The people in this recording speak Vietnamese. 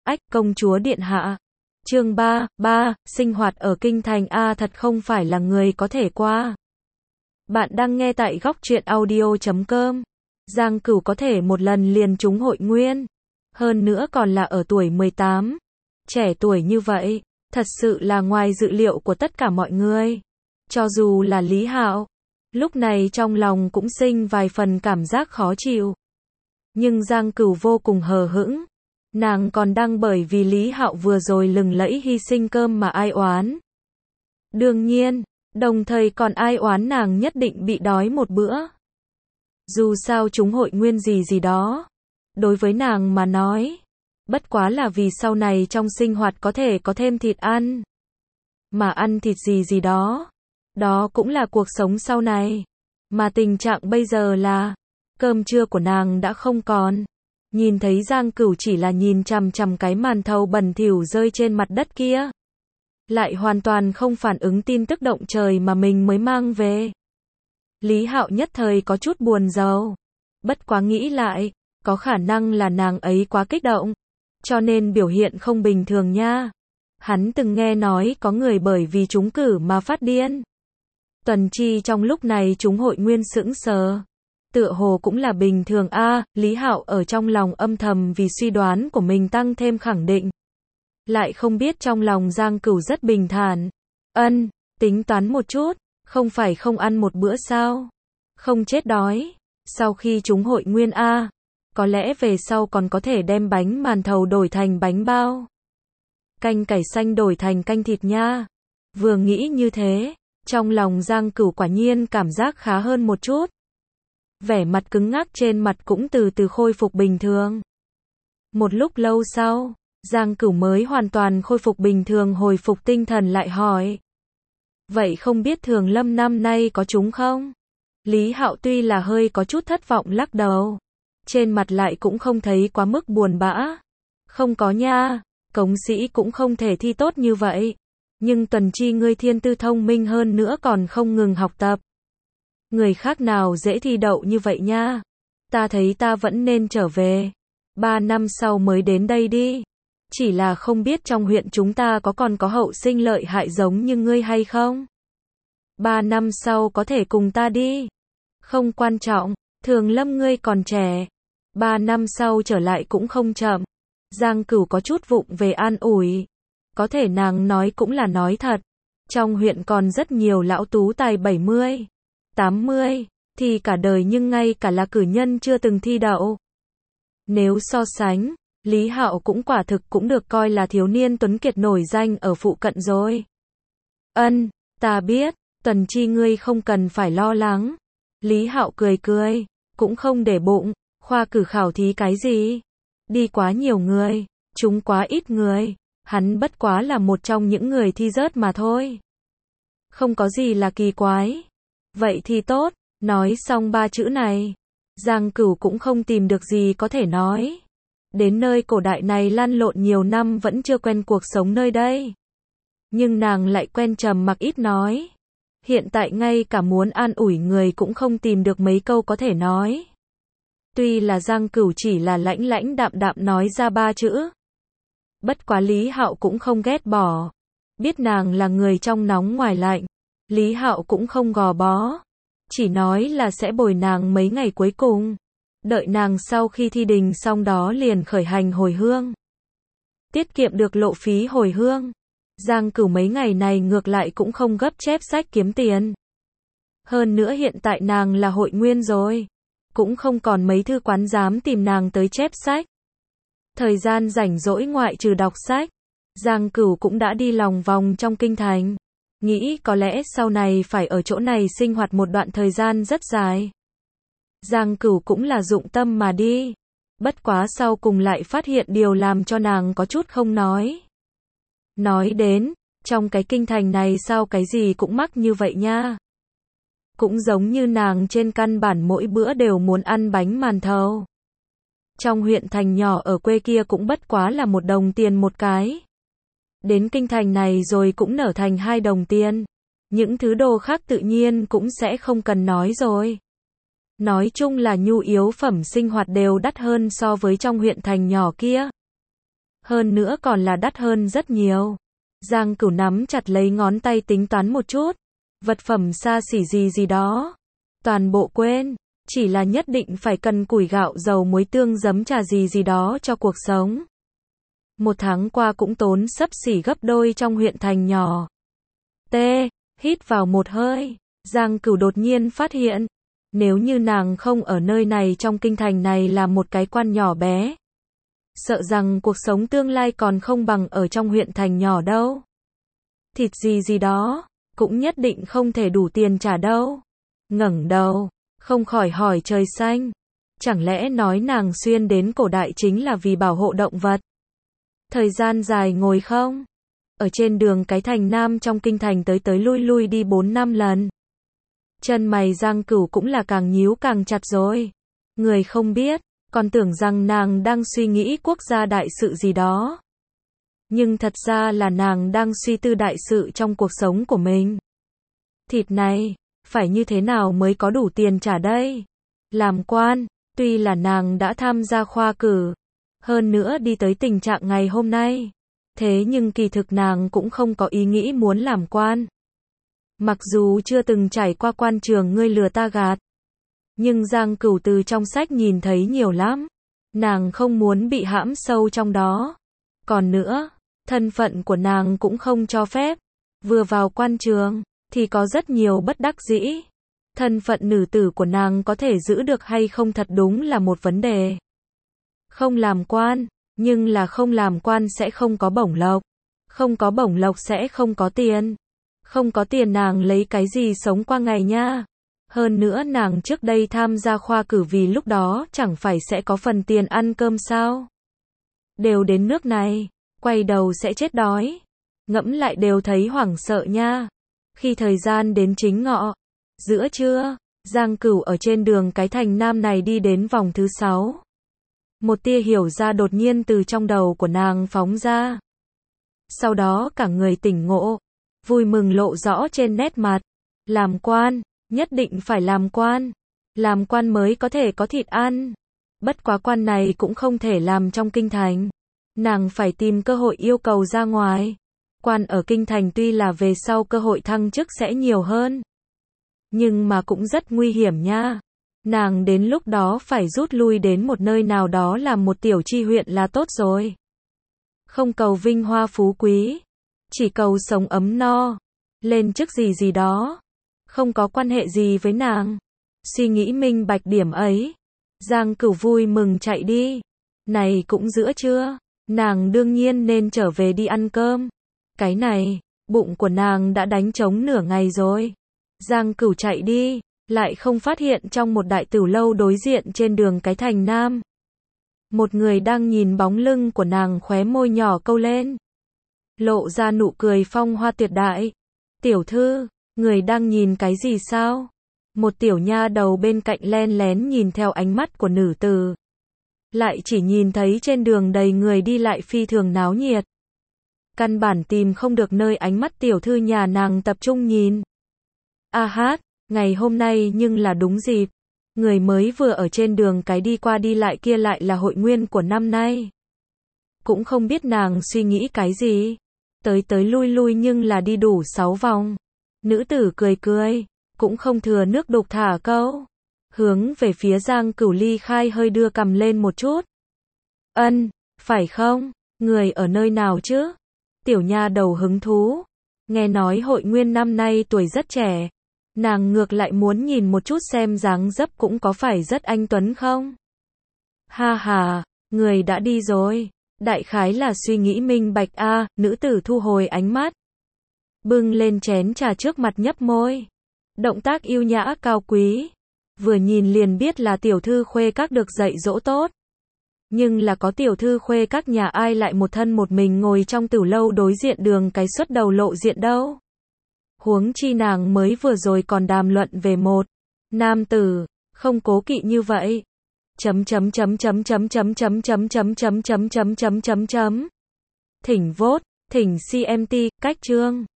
Ách, công chúa điện hạ. Chương 3, sinh hoạt ở kinh thành A thật không phải là người có thể qua. Bạn đang nghe tại góc truyện audio.com. Giang Cửu có thể một lần liền trúng hội nguyên. Hơn nữa còn là ở tuổi 18. Trẻ tuổi như vậy, thật sự là ngoài dự liệu của tất cả mọi người. Cho dù là Lý Hạo, lúc này trong lòng cũng sinh vài phần cảm giác khó chịu. Nhưng Giang Cửu vô cùng hờ hững. Nàng còn đang bởi vì Lý Hạo vừa rồi lừng lẫy hy sinh cơm mà ai oán. Đương nhiên, đồng thời còn ai oán nàng nhất định bị đói một bữa. Dù sao chúng hội nguyên gì đó. Đối với nàng mà nói, bất quá là vì sau này trong sinh hoạt có thể có thêm thịt ăn. Mà ăn thịt gì đó. Đó cũng là cuộc sống sau này. Mà tình trạng bây giờ là, cơm trưa của nàng đã không còn. Nhìn thấy Giang Cửu chỉ là nhìn chằm chằm cái màn thầu bẩn thỉu rơi trên mặt đất kia. Lại hoàn toàn không phản ứng tin tức động trời mà mình mới mang về. Lý Hạo nhất thời có chút buồn rầu. Bất quá nghĩ lại, có khả năng là nàng ấy quá kích động. Cho nên biểu hiện không bình thường nha. Hắn từng nghe nói có người bởi vì trúng cử mà phát điên. Tuần Chi trong lúc này chúng hội nguyên sững sờ. Tựa hồ cũng là bình thường a. Lý Hạo ở trong lòng âm thầm vì suy đoán của mình tăng thêm khẳng định. Lại không biết trong lòng Giang Cửu rất bình thản. Tính toán một chút, không phải không ăn một bữa sao? Không chết đói. Sau khi chúng hội nguyên a, có lẽ về sau còn có thể đem bánh màn thầu đổi thành bánh bao. Canh cải xanh đổi thành canh thịt nha. Vừa nghĩ như thế, trong lòng Giang Cửu quả nhiên cảm giác khá hơn một chút. Vẻ mặt cứng ngắc trên mặt cũng từ từ khôi phục bình thường. Một lúc lâu sau, Giang Cửu mới hoàn toàn khôi phục bình thường, hồi phục tinh thần lại hỏi. Vậy không biết Thường Lâm năm nay có trúng không? Lý Hạo tuy là hơi có chút thất vọng lắc đầu. Trên mặt lại cũng không thấy quá mức buồn bã. Không có nha, cống sĩ cũng không thể thi tốt như vậy. Nhưng Tuần Chi ngươi thiên tư thông minh hơn nữa còn không ngừng học tập. Người khác nào dễ thi đậu như vậy nha. Ta thấy ta vẫn nên trở về. 3 năm sau mới đến đây đi. Chỉ là không biết trong huyện chúng ta còn có hậu sinh lợi hại giống như ngươi hay không? 3 năm sau có thể cùng ta đi. Không quan trọng, Thường Lâm ngươi còn trẻ. 3 năm sau trở lại cũng không chậm. Giang Cửu có chút vụng về an ủi. Có thể nàng nói cũng là nói thật. Trong huyện còn rất nhiều lão tú tài 70, 80, thì cả đời nhưng ngay cả là cử nhân chưa từng thi đậu. Nếu so sánh, Lý Hạo cũng quả thực cũng được coi là thiếu niên tuấn kiệt nổi danh ở phụ cận rồi. Ta biết, Tuần Chi ngươi không cần phải lo lắng. Lý Hạo cười, cũng không để bụng, khoa cử khảo thí cái gì. Đi quá nhiều người, chúng quá ít người, hắn bất quá là một trong những người thi rớt mà thôi. Không có gì là kỳ quái. Vậy thì tốt, nói xong 3 chữ này. Giang Cửu cũng không tìm được gì có thể nói. Đến nơi cổ đại này lăn lộn nhiều năm vẫn chưa quen cuộc sống nơi đây. Nhưng nàng lại quen trầm mặc ít nói. Hiện tại ngay cả muốn an ủi người cũng không tìm được mấy câu có thể nói. Tuy là Giang Cửu chỉ là lãnh đạm nói ra 3 chữ. Bất quá Lý Hạo cũng không ghét bỏ. Biết nàng là người trong nóng ngoài lạnh. Lý Hạo cũng không gò bó. Chỉ nói là sẽ bồi nàng mấy ngày cuối cùng. Đợi nàng sau khi thi đình xong đó liền khởi hành hồi hương. Tiết kiệm được lộ phí hồi hương. Giang Cửu mấy ngày này ngược lại cũng không gấp chép sách kiếm tiền. Hơn nữa hiện tại nàng là hội nguyên rồi. Cũng không còn mấy thư quán dám tìm nàng tới chép sách. Thời gian rảnh rỗi ngoại trừ đọc sách, Giang Cửu cũng đã đi lòng vòng trong kinh thành. Nghĩ có lẽ sau này phải ở chỗ này sinh hoạt một đoạn thời gian rất dài. Giang Cửu cũng là dụng tâm mà đi. Bất quá sau cùng lại phát hiện điều làm cho nàng có chút không nói. Nói đến, trong cái kinh thành này sao cái gì cũng mắc như vậy nha. Cũng giống như nàng trên căn bản mỗi bữa đều muốn ăn bánh màn thầu. Trong huyện thành nhỏ ở quê kia cũng bất quá là 1 đồng tiền một cái. Đến kinh thành này rồi cũng nở thành 2 đồng tiền. Những thứ đồ khác tự nhiên cũng sẽ không cần nói rồi. Nói chung là nhu yếu phẩm sinh hoạt đều đắt hơn so với trong huyện thành nhỏ kia. Hơn nữa còn là đắt hơn rất nhiều. Giang Cửu nắm chặt lấy ngón tay tính toán một chút. Vật phẩm xa xỉ gì đó. Toàn bộ quên. Chỉ là nhất định phải cần củi gạo dầu muối tương giấm trà gì đó cho cuộc sống. Một tháng qua cũng tốn xấp xỉ gấp đôi trong huyện thành nhỏ. Hít vào một hơi. Giang Cửu đột nhiên phát hiện. Nếu như nàng không ở nơi này trong kinh thành này là một cái quan nhỏ bé. Sợ rằng cuộc sống tương lai còn không bằng ở trong huyện thành nhỏ đâu. Thịt gì đó, cũng nhất định không thể đủ tiền trả đâu. Ngẩng đầu, không khỏi hỏi trời xanh. Chẳng lẽ nói nàng xuyên đến cổ đại chính là vì bảo hộ động vật? Thời gian dài ngồi không? Ở trên đường cái thành Nam trong kinh thành tới lui đi 4-5 lần. Chân mày Giang Cửu cũng là càng nhíu càng chặt rồi. Người không biết, còn tưởng rằng nàng đang suy nghĩ quốc gia đại sự gì đó. Nhưng thật ra là nàng đang suy tư đại sự trong cuộc sống của mình. Thịt này, phải như thế nào mới có đủ tiền trả đây? Làm quan, tuy là nàng đã tham gia khoa cử, hơn nữa đi tới tình trạng ngày hôm nay. Thế nhưng kỳ thực nàng cũng không có ý nghĩ muốn làm quan. Mặc dù chưa từng trải qua quan trường ngươi lừa ta gạt. Nhưng Giang Cửu từ trong sách nhìn thấy nhiều lắm. Nàng không muốn bị hãm sâu trong đó. Còn nữa, thân phận của nàng cũng không cho phép. Vừa vào quan trường, thì có rất nhiều bất đắc dĩ. Thân phận nữ tử của nàng có thể giữ được hay không thật đúng là một vấn đề. Không làm quan, nhưng là không làm quan sẽ không có bổng lộc. Không có bổng lộc sẽ không có tiền. Không có tiền nàng lấy cái gì sống qua ngày nha. Hơn nữa nàng trước đây tham gia khoa cử vì lúc đó chẳng phải sẽ có phần tiền ăn cơm sao. Đều đến nước này, quay đầu sẽ chết đói. Ngẫm lại đều thấy hoảng sợ nha. Khi thời gian đến chính ngọ, giữa trưa, Giang Cửu ở trên đường cái thành Nam này đi đến vòng thứ 6. Một tia hiểu ra đột nhiên từ trong đầu của nàng phóng ra. Sau đó cả người tỉnh ngộ, vui mừng lộ rõ trên nét mặt. Làm quan, nhất định phải làm quan. Làm quan mới có thể có thịt ăn. Bất quá quan này cũng không thể làm trong kinh thành. Nàng phải tìm cơ hội yêu cầu ra ngoài. Quan ở kinh thành tuy là về sau cơ hội thăng chức sẽ nhiều hơn. Nhưng mà cũng rất nguy hiểm nha. Nàng đến lúc đó phải rút lui đến một nơi nào đó làm một tiểu tri huyện là tốt rồi. Không cầu vinh hoa phú quý. Chỉ cầu sống ấm no. Lên chức gì đó. Không có quan hệ gì với nàng. Suy nghĩ minh bạch điểm ấy. Giang Cửu vui mừng chạy đi. Này cũng giữa trưa. Nàng đương nhiên nên trở về đi ăn cơm. Cái này, bụng của nàng đã đánh trống nửa ngày rồi. Giang Cửu chạy đi, lại không phát hiện trong một đại tửu lâu đối diện trên đường cái thành Nam. Một người đang nhìn bóng lưng của nàng khóe môi nhỏ câu lên. Lộ ra nụ cười phong hoa tuyệt đại. Tiểu thư, người đang nhìn cái gì sao? Một tiểu nha đầu bên cạnh len lén nhìn theo ánh mắt của nữ tử. Lại chỉ nhìn thấy trên đường đầy người đi lại phi thường náo nhiệt. Căn bản tìm không được nơi ánh mắt tiểu thư nhà nàng tập trung nhìn. A hát, ngày hôm nay nhưng là đúng dịp. Người mới vừa ở trên đường cái đi qua đi lại kia lại là hội nguyên của năm nay. Cũng không biết nàng suy nghĩ cái gì. Tới lui nhưng là đi đủ 6 vòng. Nữ tử cười cười, cũng không thừa nước đục thả câu. Hướng về phía Giang Cửu ly khai hơi đưa cầm lên một chút. Phải không? Người ở nơi nào chứ? Tiểu nha đầu hứng thú. Nghe nói hội nguyên năm nay tuổi rất trẻ. Nàng ngược lại muốn nhìn một chút xem dáng dấp cũng có phải rất anh tuấn không? Ha ha, người đã đi rồi. Đại khái là suy nghĩ minh bạch a. Nữ tử thu hồi ánh mắt. Bưng lên chén trà trước mặt nhấp môi. Động tác yêu nhã cao quý. Vừa nhìn liền biết là tiểu thư khuê các được dạy dỗ tốt. Nhưng là có tiểu thư khuê các nhà ai lại một thân một mình ngồi trong tửu lâu đối diện đường cái xuất đầu lộ diện đâu. Huống chi nàng mới vừa rồi còn đàm luận về một nam tử, không cố kỵ như vậy. Thỉnh vote, thỉnh CMT, cách chương.